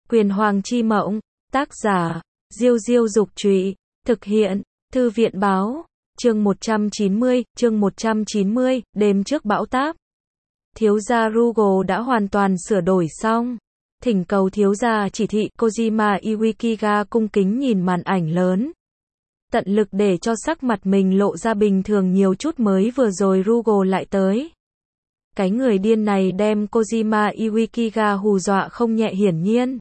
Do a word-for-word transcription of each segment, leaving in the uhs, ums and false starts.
Quyền Hoàng chi mộng, tác giả, Diêu Diêu Dục Trụy, thực hiện, Thư viện Báo, chương một trăm chín mươi, chương một trăm chín mươi, đêm trước bão táp. Thiếu gia Rugo đã hoàn toàn sửa đổi xong. Thỉnh cầu thiếu gia chỉ thị, Kojima Iwaikiga cung kính nhìn màn ảnh lớn. Tận lực để cho sắc mặt mình lộ ra bình thường nhiều chút mới vừa rồi Rugo lại tới. Cái người điên này đem Kojima Iwaikiga hù dọa không nhẹ hiển nhiên.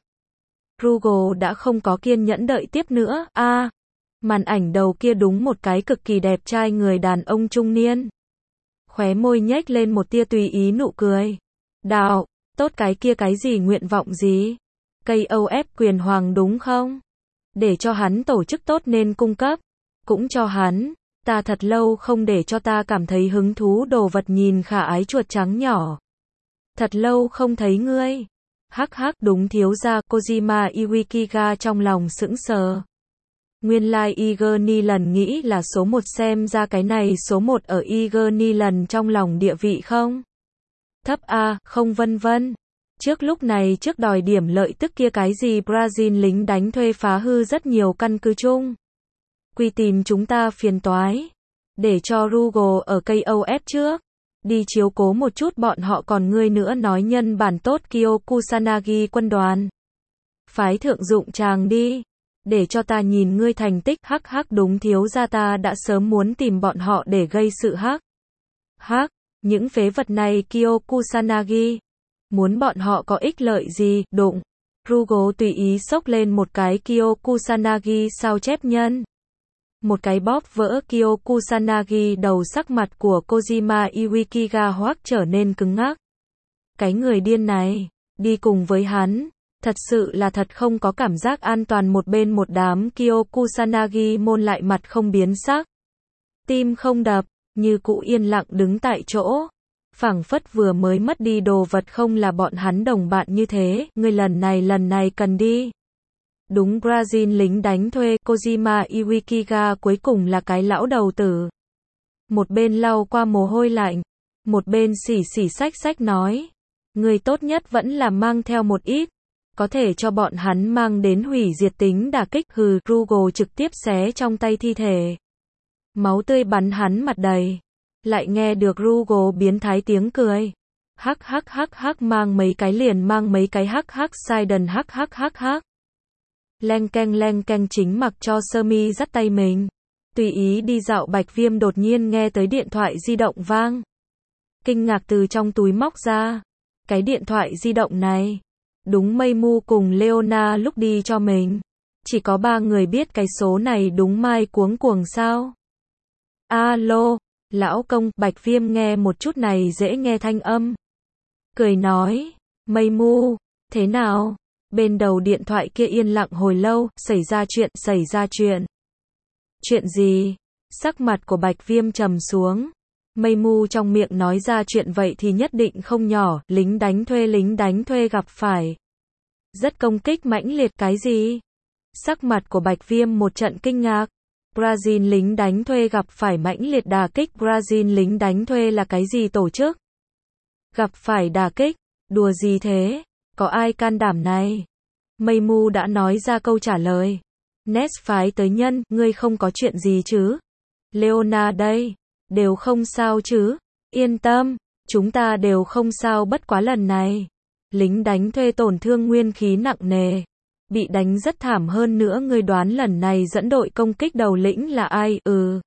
Rugo đã không có kiên nhẫn đợi tiếp nữa, a à, màn ảnh đầu kia đúng một cái cực kỳ đẹp trai người đàn ông trung niên. Khóe môi nhếch lên một tia tùy ý nụ cười. Đạo, tốt cái kia cái gì nguyện vọng gì? ca o ép quyền hoàng đúng không? Để cho hắn tổ chức tốt nên cung cấp. Cũng cho hắn. Ta thật lâu không để cho ta cảm thấy hứng thú đồ vật nhìn khả ái chuột trắng nhỏ. Thật lâu không thấy ngươi. Hắc hắc đúng thiếu gia Kojima Iwaikiga trong lòng sững sờ. Nguyên lai like Iger lần nghĩ là số một xem ra cái này số một ở Iger lần trong lòng địa vị không? Thấp a, không vân vân. Trước lúc này trước đòi điểm lợi tức kia cái gì Brazil lính đánh thuê phá hư rất nhiều căn cứ chung. Quy tìm chúng ta phiền toái. Để cho Rugo ở ca o ép trước. Đi chiếu cố một chút bọn họ còn ngươi nữa nói nhân bản tốt Kyo Kusanagi quân đoàn. Phái thượng dụng chàng đi. Để cho ta nhìn ngươi thành tích hắc hắc đúng thiếu gia ta đã sớm muốn tìm bọn họ để gây sự hắc. Hắc, những phế vật này Kyo Kusanagi. Muốn bọn họ có ích lợi gì, đụng. Rugo tùy ý xốc lên một cái Kyo Kusanagi sao chép nhân. Một cái bóp vỡ Kyo Kusanagi đầu sắc mặt của Kojima Iwaikiga hoác trở nên cứng ngắc. Cái người điên này, đi cùng với hắn, thật sự là thật không có cảm giác an toàn một bên một đám Kyo Kusanagi môn lại mặt không biến sắc. Tim không đập, như cũ yên lặng đứng tại chỗ. Phảng phất vừa mới mất đi đồ vật không là bọn hắn đồng bạn như thế, ngươi lần này lần này cần đi. Đúng Brazil lính đánh thuê, Kojima Iwaikiga cuối cùng là cái lão đầu tử. Một bên lau qua mồ hôi lạnh, một bên xỉ xỉ xách xách nói. Người tốt nhất vẫn là mang theo một ít, có thể cho bọn hắn mang đến hủy diệt tính đả kích hừ, Rugo trực tiếp xé trong tay thi thể. Máu tươi bắn hắn mặt đầy. Lại nghe được Rugo biến thái tiếng cười. Hắc hắc hắc hắc mang mấy cái liền mang mấy cái hắc hắc Sidon hắc hắc hắc hắc. Leng keng leng keng chính mặc cho sơ mi dắt tay mình. Tùy ý đi dạo Bạch Viêm đột nhiên nghe tới điện thoại di động vang. Kinh ngạc từ trong túi móc ra. Cái điện thoại di động này. Đúng Mây Mu cùng Leona lúc đi cho mình. Chỉ có ba người biết cái số này đúng Mai cuống cuồng sao. Alo, lão công, Bạch Viêm nghe một chút này dễ nghe thanh âm. Cười nói, Mây Mu, thế nào? Bên đầu điện thoại kia yên lặng hồi lâu, xảy ra chuyện, xảy ra chuyện. Chuyện gì? Sắc mặt của Bạch Viêm trầm xuống. Mây Mu trong miệng nói ra chuyện vậy thì nhất định không nhỏ, lính đánh thuê lính đánh thuê gặp phải. Rất công kích mãnh liệt cái gì? Sắc mặt của Bạch Viêm một trận kinh ngạc. Brazil lính đánh thuê gặp phải mãnh liệt đả kích. Brazil lính đánh thuê là cái gì tổ chức? Gặp phải đả kích? Đùa gì thế? Có ai can đảm này? Mây Mu đã nói ra câu trả lời. Ness phái tới nhân, ngươi không có chuyện gì chứ? Leona đây, đều không sao chứ? Yên tâm, chúng ta đều không sao bất quá lần này. Lính đánh thuê tổn thương nguyên khí nặng nề. Bị đánh rất thảm hơn nữa ngươi đoán lần này dẫn đội công kích đầu lĩnh là ai? Ừ.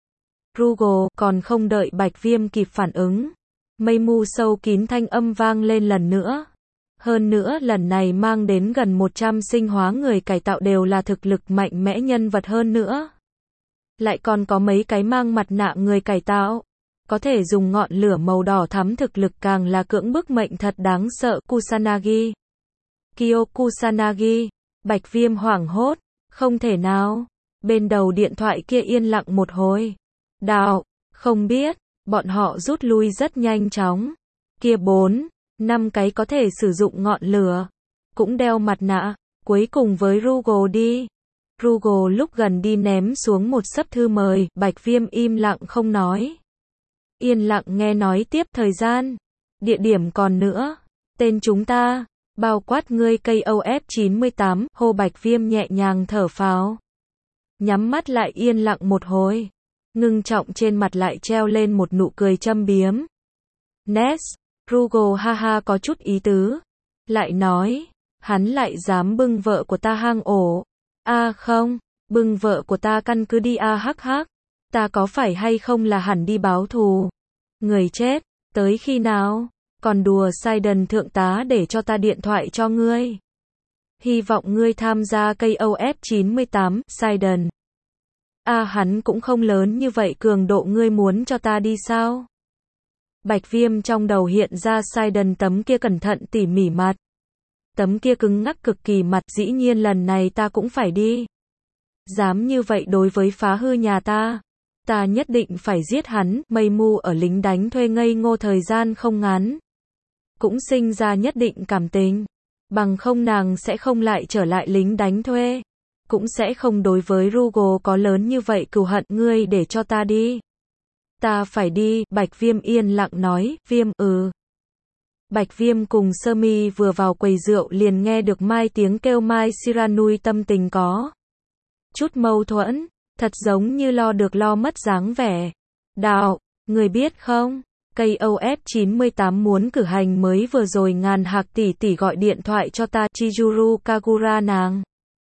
Rugo, còn không đợi Bạch Viêm kịp phản ứng. Mây Mu sâu kín thanh âm vang lên lần nữa. Hơn nữa lần này mang đến gần một trăm sinh hóa người cải tạo đều là thực lực mạnh mẽ nhân vật hơn nữa. Lại còn có mấy cái mang mặt nạ người cải tạo. Có thể dùng ngọn lửa màu đỏ thắm thực lực càng là cưỡng bức mệnh thật đáng sợ. Kusanagi. Kyo Kusanagi. Bạch Viêm hoảng hốt. Không thể nào. Bên đầu điện thoại kia yên lặng một hồi. Đạo. Không biết. Bọn họ rút lui rất nhanh chóng. Kia bốn. Năm cái có thể sử dụng ngọn lửa. Cũng đeo mặt nạ. Cuối cùng với Rugo đi. Rugo lúc gần đi ném xuống một xấp thư mời. Bạch Viêm im lặng không nói. Yên lặng nghe nói tiếp thời gian. Địa điểm còn nữa. Tên chúng ta. Bao quát ngươi K O F chín mươi tám, Hồ Bạch Viêm nhẹ nhàng thở phào. Nhắm mắt lại yên lặng một hồi. Ngưng trọng trên mặt lại treo lên một nụ cười châm biếm. Ness, Rugo ha ha có chút ý tứ. Lại nói, hắn lại dám bưng vợ của ta hang ổ. A à không, bưng vợ của ta căn cứ đi a à hắc hắc. Ta có phải hay không là hẳn đi báo thù. Người chết, tới khi nào? Còn đùa Sidon thượng tá để cho ta điện thoại cho ngươi. Hy vọng ngươi tham gia K O F chín mươi tám, Sidon. A à, hắn cũng không lớn như vậy cường độ ngươi muốn cho ta đi sao? Bạch Viêm trong đầu hiện ra Sidon tấm kia cẩn thận tỉ mỉ mặt. Tấm kia cứng ngắc cực kỳ mặt, dĩ nhiên lần này ta cũng phải đi. Dám như vậy đối với phá hư nhà ta. Ta nhất định phải giết hắn. Mây Mu ở lính đánh thuê ngây ngô thời gian không ngắn. Cũng sinh ra nhất định cảm tình. Bằng không nàng sẽ không lại trở lại lính đánh thuê. Cũng sẽ không đối với Rugo có lớn như vậy cừu hận. Ngươi để cho ta đi. Ta phải đi, Bạch Viêm yên lặng nói, Viêm, ừ. Bạch Viêm cùng Sơ Mi vừa vào quầy rượu liền nghe được Mai tiếng kêu Mai Shiranui tâm tình có chút mâu thuẫn, thật giống như lo được lo mất dáng vẻ. Đạo, người biết không, K O F chín mươi tám muốn cử hành mới vừa rồi Ngàn Hạc tỷ tỷ gọi điện thoại cho ta, Chizuru Kagura nàng.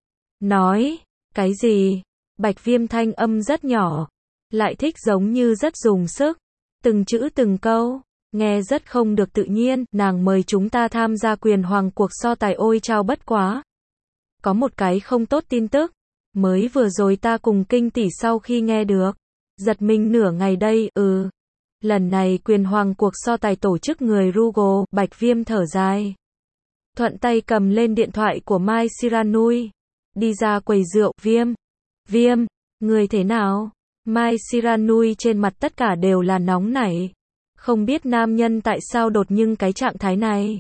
Nói, cái gì? Bạch Viêm thanh âm rất nhỏ, lại thích giống như rất dùng sức, từng chữ từng câu, nghe rất không được tự nhiên. Nàng mời chúng ta tham gia quyền hoàng cuộc so tài, ôi chao bất quá. Có một cái không tốt tin tức, mới vừa rồi ta cùng Kinh tỷ sau khi nghe được, giật mình nửa ngày đây, ừ. Lần này quyền hoàng cuộc so tài tổ chức người Rugo, Bạch Viêm thở dài. Thuận tay cầm lên điện thoại của Mai Shiranui, đi ra quầy rượu, Viêm, Viêm, người thế nào? Mai Shiranui trên mặt tất cả đều là nóng nảy. Không biết nam nhân tại sao đột nhưng cái trạng thái này.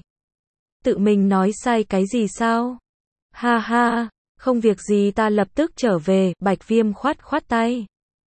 Tự mình nói sai cái gì sao? Ha ha, không việc gì ta lập tức trở về, Bạch Viêm khoát khoát tay.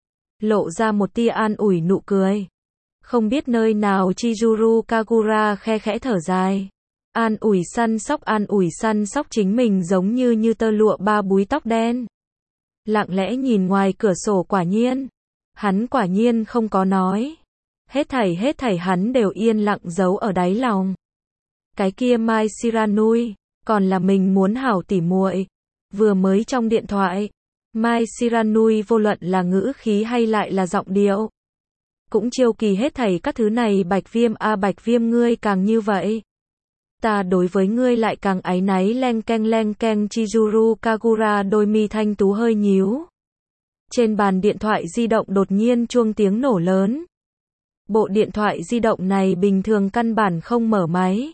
Lộ ra một tia an ủi nụ cười. Không biết nơi nào Chizuru Kagura khe khẽ thở dài. An ủi săn sóc, an ủi săn sóc chính mình giống như như tơ lụa ba búi tóc đen. Lặng lẽ nhìn ngoài cửa sổ, quả nhiên. Hắn quả nhiên không có nói. Hết thảy hết thảy hắn đều yên lặng giấu ở đáy lòng. Cái kia Mai Shiranui, còn là mình muốn hảo tỉ muội. Vừa mới trong điện thoại, Mai Shiranui vô luận là ngữ khí hay lại là giọng điệu, cũng chiêu kỳ hết thảy các thứ này. Bạch Viêm a à, Bạch Viêm ngươi càng như vậy, ta đối với ngươi lại càng áy náy. Leng keng leng keng, Chizuru Kagura đôi mi thanh tú hơi nhíu. Trên bàn điện thoại di động đột nhiên chuông tiếng nổ lớn. Bộ điện thoại di động này bình thường căn bản không mở máy.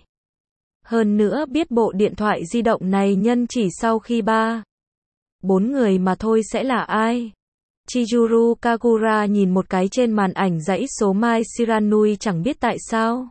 Hơn nữa biết bộ điện thoại di động này nhân chỉ sau khi ba, bốn người mà thôi sẽ là ai? Chizuru Kagura nhìn một cái trên màn ảnh dãy số Mai Shiranui, chẳng biết tại sao.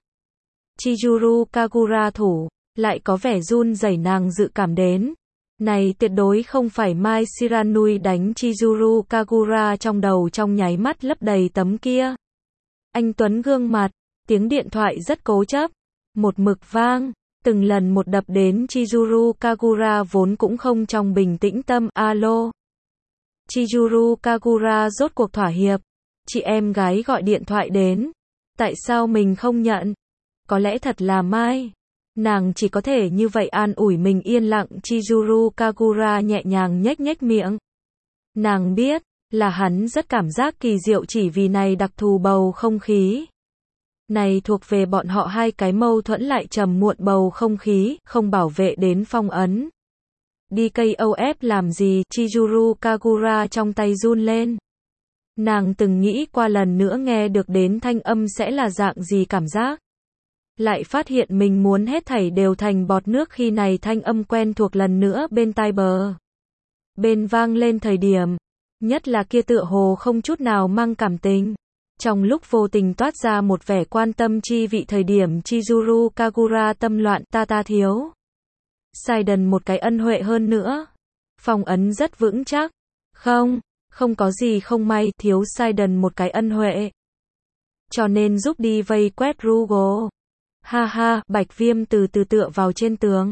Chizuru Kagura thủ, lại có vẻ run rẩy. Nàng dự cảm đến. Này tuyệt đối không phải Mai Shiranui đánh. Chizuru Kagura trong đầu trong nháy mắt lấp đầy tấm kia anh tuấn gương mặt. Tiếng điện thoại rất cố chấp, một mực vang, từng lần một đập đến Chizuru Kagura vốn cũng không trong bình tĩnh tâm. Alo. Chizuru Kagura rốt cuộc thỏa hiệp. Chị em gái gọi điện thoại đến. Tại sao mình không nhận? Có lẽ thật là Mai. Nàng chỉ có thể như vậy an ủi mình yên lặng. Chizuru Kagura nhẹ nhàng nhếch nhếch miệng. Nàng biết, là hắn rất cảm giác kỳ diệu chỉ vì này đặc thù bầu không khí. Này thuộc về bọn họ hai cái mâu thuẫn lại trầm muộn bầu không khí, không bảo vệ đến phong ấn. Đi K O F làm gì? Chizuru Kagura trong tay run lên. Nàng từng nghĩ qua lần nữa nghe được đến thanh âm sẽ là dạng gì cảm giác. Lại phát hiện mình muốn hết thảy đều thành bọt nước khi này thanh âm quen thuộc lần nữa bên tai bờ. Bên vang lên thời điểm, nhất là kia tựa hồ không chút nào mang cảm tình. Trong lúc vô tình toát ra một vẻ quan tâm chi vị thời điểm Chizuru Kagura tâm loạn. Ta ta thiếu Sidon một cái ân huệ hơn nữa. Phong ấn rất vững chắc. Không, không có gì không may, thiếu Sidon một cái ân huệ. Cho nên giúp đi vây quét Rugo. Ha ha, Bạch Viêm từ từ tựa vào trên tường.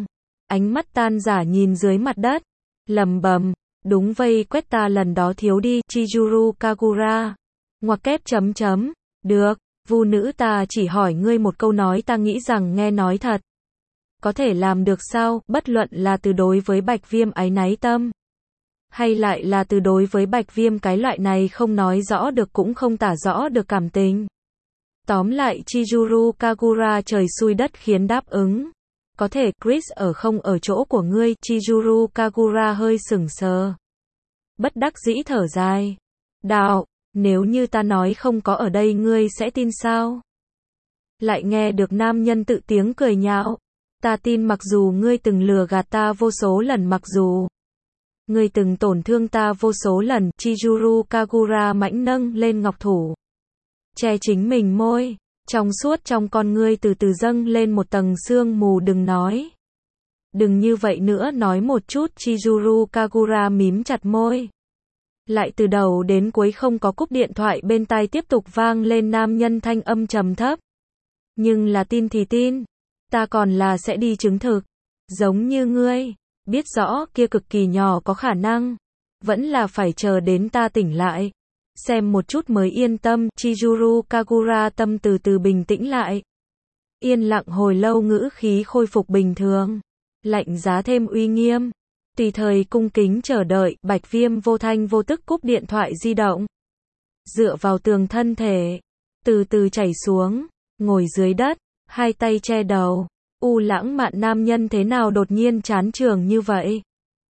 ánh mắt tan rã nhìn dưới mặt đất, lầm bầm, đúng vây quét ta lần đó thiếu đi, Chizuru Kagura. Ngoặc kép chấm chấm, được, vu nữ ta chỉ hỏi ngươi một câu nói ta nghĩ rằng nghe nói thật. Có thể làm được sao, bất luận là từ đối với Bạch Viêm áy náy tâm, hay lại là từ đối với Bạch Viêm cái loại này không nói rõ được cũng không tả rõ được cảm tình. Tóm lại Chizuru Kagura trời xui đất khiến đáp ứng. Có thể Chris ở không ở chỗ của ngươi, Chizuru Kagura hơi sững sờ. Bất đắc dĩ thở dài. Đạo, nếu như ta nói không có ở đây ngươi sẽ tin sao? Lại nghe được nam nhân tự tiếng cười nhạo. Ta tin mặc dù ngươi từng lừa gạt ta vô số lần mặc dù ngươi từng tổn thương ta vô số lần, Chizuru Kagura mãnh nâng lên ngọc thủ. Che chính mình môi, trong suốt trong con ngươi từ từ dâng lên một tầng sương mù đừng nói. Đừng như vậy nữa nói một chút Chizuru Kagura mím chặt môi. Lại từ đầu đến cuối không có cúp điện thoại bên tai tiếp tục vang lên nam nhân thanh âm trầm thấp. Nhưng là tin thì tin. Ta còn là sẽ đi chứng thực. Giống như ngươi. Biết rõ kia cực kỳ nhỏ có khả năng. Vẫn là phải chờ đến ta tỉnh lại. Xem một chút mới yên tâm. Chizuru Kagura tâm từ từ bình tĩnh lại. Yên lặng hồi lâu ngữ khí khôi phục bình thường. Lạnh giá thêm uy nghiêm. Tùy thời cung kính chờ đợi. Bạch Viêm vô thanh vô tức cúp điện thoại di động. Dựa vào tường thân thể. Từ từ chảy xuống. Ngồi dưới đất. Hai tay che đầu. U lãng mạn nam nhân thế nào đột nhiên chán trường như vậy.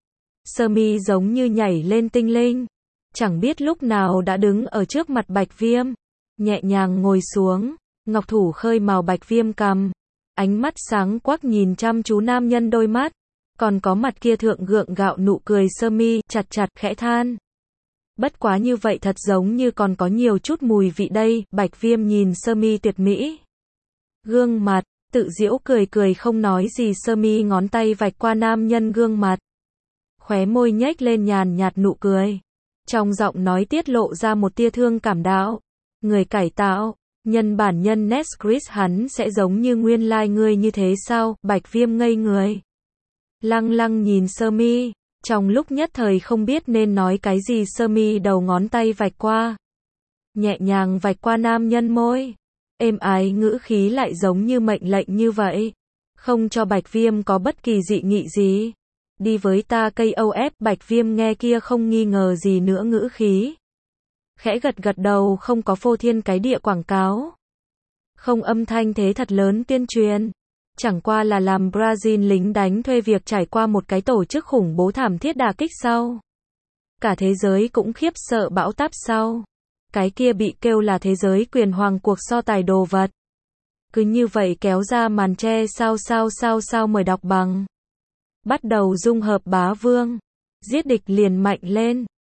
Sơ mi giống như nhảy lên tinh linh. Chẳng biết lúc nào đã đứng ở trước mặt Bạch Viêm. Nhẹ nhàng ngồi xuống. Ngọc thủ khơi màu Bạch Viêm cằm. Ánh mắt sáng quắc nhìn chăm chú nam nhân đôi mắt. Còn có mặt kia thượng gượng gạo nụ cười sơ mi chặt chặt khẽ than. Bất quá như vậy thật giống như còn có nhiều chút mùi vị đây. Bạch Viêm nhìn sơ mi tuyệt mỹ. Gương mặt. Tự giễu cười cười không nói gì sơ mi ngón tay vạch qua nam nhân gương mặt. Khóe môi nhếch lên nhàn nhạt nụ cười. Trong giọng nói tiết lộ ra một tia thương cảm đạo. Người cải tạo, nhân bản nhân Ness Chris hắn sẽ giống như nguyên lai like ngươi như thế sao? Bạch Viêm ngây người. Lăng lăng nhìn sơ mi. Trong lúc nhất thời không biết nên nói cái gì sơ mi đầu ngón tay vạch qua. Nhẹ nhàng vạch qua nam nhân môi. Êm ái ngữ khí lại giống như mệnh lệnh như vậy. Không cho Bạch Viêm có bất kỳ dị nghị gì. Đi với ta cây ô ép Bạch Viêm nghe kia không nghi ngờ gì nữa ngữ khí. Khẽ gật gật đầu không có phô thiên cái địa quảng cáo. Không âm thanh thế thật lớn tuyên truyền. Chẳng qua là làm Brazil lính đánh thuê việc trải qua một cái tổ chức khủng bố thảm thiết đả kích sau. Cả thế giới cũng khiếp sợ bão táp sau. Cái kia bị kêu là thế giới quyền hoàng cuộc so tài đồ vật. Cứ như vậy kéo ra màn tre sao sao sao sao mời đọc bằng. Bắt đầu dung hợp bá vương. Giết địch liền mạnh lên.